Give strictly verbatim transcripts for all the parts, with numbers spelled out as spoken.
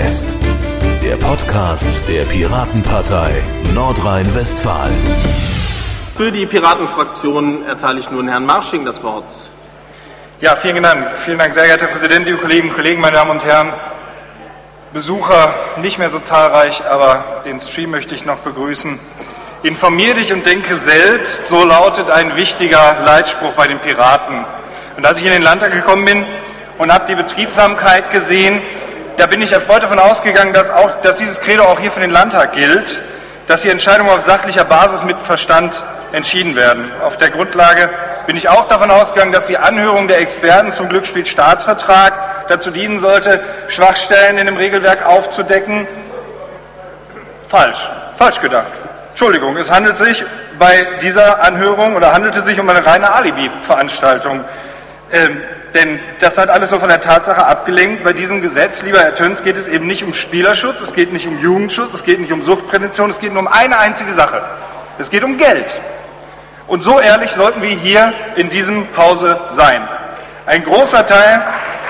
West, der Podcast der Piratenpartei Nordrhein-Westfalen. Für die Piratenfraktion erteile ich nun Herrn Marsching das Wort. Ja, vielen Dank. Vielen Dank, sehr geehrter Herr Präsident, liebe Kolleginnen und Kollegen, meine Damen und Herren. Besucher nicht mehr so zahlreich, aber den Stream möchte ich noch begrüßen. Informier dich und denke selbst, so lautet ein wichtiger Leitspruch bei den Piraten. Und als ich in den Landtag gekommen bin und habe die Betriebsamkeit gesehen, da bin ich erfreut davon ausgegangen, dass, auch, dass dieses Credo auch hier für den Landtag gilt, dass die Entscheidungen auf sachlicher Basis mit Verstand entschieden werden. Auf der Grundlage bin ich auch davon ausgegangen, dass die Anhörung der Experten zum Glücksspielstaatsvertrag dazu dienen sollte, Schwachstellen in dem Regelwerk aufzudecken. Falsch, falsch gedacht. Entschuldigung, es handelt sich bei dieser Anhörung oder handelte sich um eine reine Alibi-Veranstaltung. Ähm, denn das hat alles so von der Tatsache abgelenkt. Bei diesem Gesetz, lieber Herr Töns, geht es eben nicht um Spielerschutz, es geht nicht um Jugendschutz, es geht nicht um Suchtprävention, es geht nur um eine einzige Sache. Es geht um Geld. Und so ehrlich sollten wir hier in diesem Hause sein. Ein großer Teil,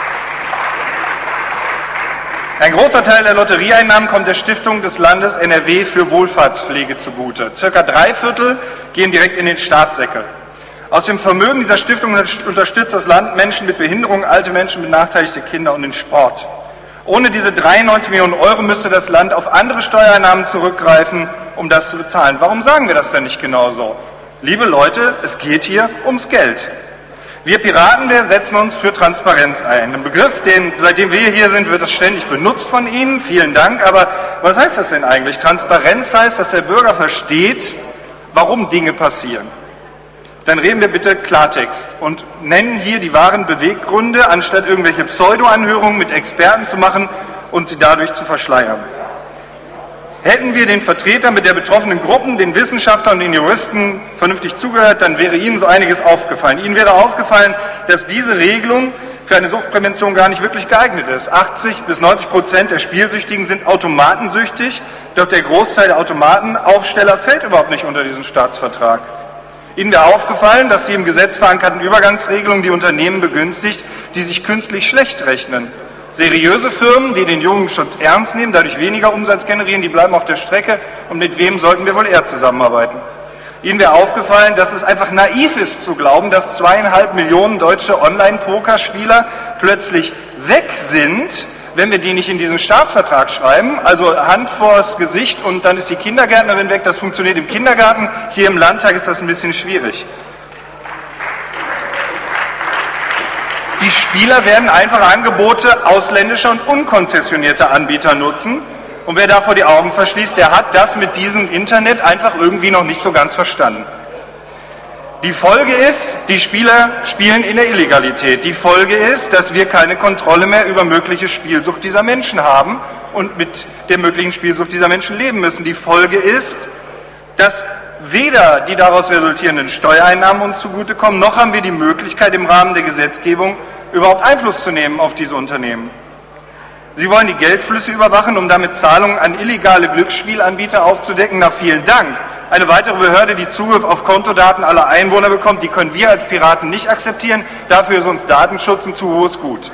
ein großer Teil der Lotterieeinnahmen kommt der Stiftung des Landes N R W für Wohlfahrtspflege zugute. Circa drei Viertel gehen direkt in den Staatssäckel. Aus dem Vermögen dieser Stiftung unterstützt das Land Menschen mit Behinderung, alte Menschen, benachteiligte Kinder und den Sport. Ohne diese dreiundneunzig Millionen Euro müsste das Land auf andere Steuereinnahmen zurückgreifen, um das zu bezahlen. Warum sagen wir das denn nicht genauso? Liebe Leute, es geht hier ums Geld. Wir Piraten, wir setzen uns für Transparenz ein. Ein Begriff, den, seitdem wir hier sind, wird das ständig benutzt von Ihnen. Vielen Dank. Aber was heißt das denn eigentlich? Transparenz heißt, dass der Bürger versteht, warum Dinge passieren. Dann reden wir bitte Klartext und nennen hier die wahren Beweggründe, anstatt irgendwelche Pseudo-Anhörungen mit Experten zu machen und sie dadurch zu verschleiern. Hätten wir den Vertretern mit der betroffenen Gruppen, den Wissenschaftlern und den Juristen vernünftig zugehört, dann wäre Ihnen so einiges aufgefallen. Ihnen wäre aufgefallen, dass diese Regelung für eine Suchtprävention gar nicht wirklich geeignet ist. achtzig bis neunzig Prozent der Spielsüchtigen sind automatensüchtig, doch der Großteil der Automatenaufsteller fällt überhaupt nicht unter diesen Staatsvertrag. Ihnen wäre aufgefallen, dass die im Gesetz verankerten Übergangsregelungen die Unternehmen begünstigt, die sich künstlich schlecht rechnen. Seriöse Firmen, die den Jugendschutz ernst nehmen, dadurch weniger Umsatz generieren, die bleiben auf der Strecke. Und mit wem sollten wir wohl eher zusammenarbeiten? Ihnen wäre aufgefallen, dass es einfach naiv ist zu glauben, dass zweieinhalb Millionen deutsche Online-Pokerspieler plötzlich weg sind, wenn wir die nicht in diesen Staatsvertrag schreiben, also Hand vors Gesicht und dann ist die Kindergärtnerin weg, das funktioniert im Kindergarten, hier im Landtag ist das ein bisschen schwierig. Die Spieler werden einfach Angebote ausländischer und unkonzessionierter Anbieter nutzen und wer davor die Augen verschließt, der hat das mit diesem Internet einfach irgendwie noch nicht so ganz verstanden. Die Folge ist, die Spieler spielen in der Illegalität. Die Folge ist, dass wir keine Kontrolle mehr über mögliche Spielsucht dieser Menschen haben und mit der möglichen Spielsucht dieser Menschen leben müssen. Die Folge ist, dass weder die daraus resultierenden Steuereinnahmen uns zugutekommen, noch haben wir die Möglichkeit, im Rahmen der Gesetzgebung überhaupt Einfluss zu nehmen auf diese Unternehmen. Sie wollen die Geldflüsse überwachen, um damit Zahlungen an illegale Glücksspielanbieter aufzudecken. Na, vielen Dank. Eine weitere Behörde, die Zugriff auf Kontodaten aller Einwohner bekommt, die können wir als Piraten nicht akzeptieren. Dafür ist uns Datenschutz ein zu hohes Gut.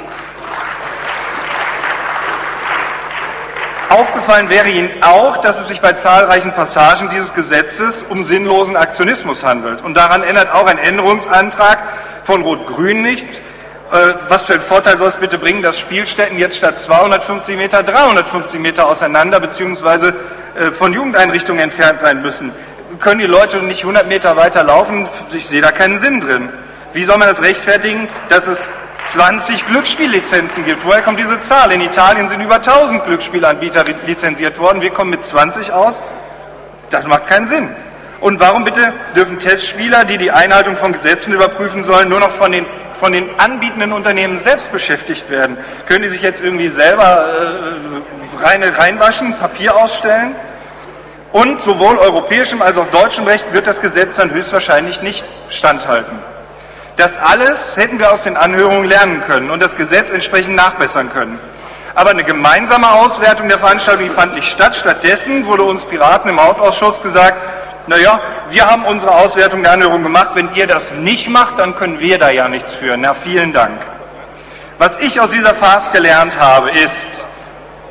Aufgefallen wäre Ihnen auch, dass es sich bei zahlreichen Passagen dieses Gesetzes um sinnlosen Aktionismus handelt. Und daran ändert auch ein Änderungsantrag von Rot-Grün nichts. Was für einen Vorteil soll es bitte bringen, dass Spielstätten jetzt statt zweihundertfünfzig Meter dreihundertfünfzig Meter auseinander bzw. von Jugendeinrichtungen entfernt sein müssen? Können die Leute nicht hundert Meter weiter laufen? Ich sehe da keinen Sinn drin. Wie soll man das rechtfertigen, dass es zwanzig Glücksspiellizenzen gibt? Woher kommt diese Zahl? In Italien sind über tausend Glücksspielanbieter lizenziert worden. Wir kommen mit zwanzig aus. Das macht keinen Sinn. Und warum bitte dürfen Testspieler, die die Einhaltung von Gesetzen überprüfen sollen, nur noch von den von den anbietenden Unternehmen selbst beschäftigt werden? Können die sich jetzt irgendwie selber äh, rein, reinwaschen, Papier ausstellen? Und sowohl europäischem als auch deutschem Recht wird das Gesetz dann höchstwahrscheinlich nicht standhalten. Das alles hätten wir aus den Anhörungen lernen können und das Gesetz entsprechend nachbessern können. Aber eine gemeinsame Auswertung der Veranstaltung, die fand nicht statt. Stattdessen wurde uns Piraten im Hauptausschuss gesagt, naja, wir haben unsere Auswertung der Anhörung gemacht, wenn ihr das nicht macht, dann können wir da ja nichts für. Na, vielen Dank. Was ich aus dieser Farce gelernt habe, ist,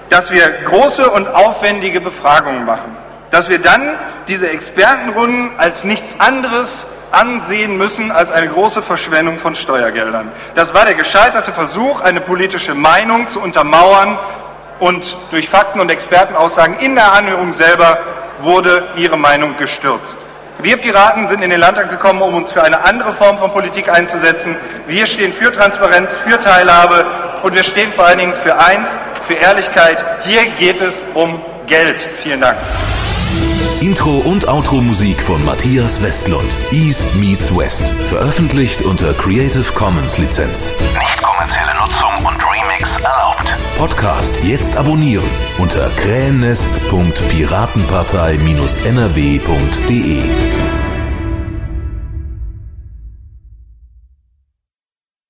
dass wir große und aufwendige Befragungen machen, dass wir dann diese Expertenrunden als nichts anderes ansehen müssen als eine große Verschwendung von Steuergeldern. Das war der gescheiterte Versuch, eine politische Meinung zu untermauern, und durch Fakten und Expertenaussagen in der Anhörung selber wurde ihre Meinung gestürzt. Wir Piraten sind in den Landtag gekommen, um uns für eine andere Form von Politik einzusetzen. Wir stehen für Transparenz, für Teilhabe und wir stehen vor allen Dingen für eins, für Ehrlichkeit. Hier geht es um Geld. Vielen Dank. Intro und Outro-Musik von Matthias Westlund. East meets West. Veröffentlicht unter Creative Commons Lizenz. Nicht kommerzielle Nutzung und Remix erlaubt. Podcast jetzt abonnieren unter krähennest punkt piratenpartei Bindestrich n r w punkt d e.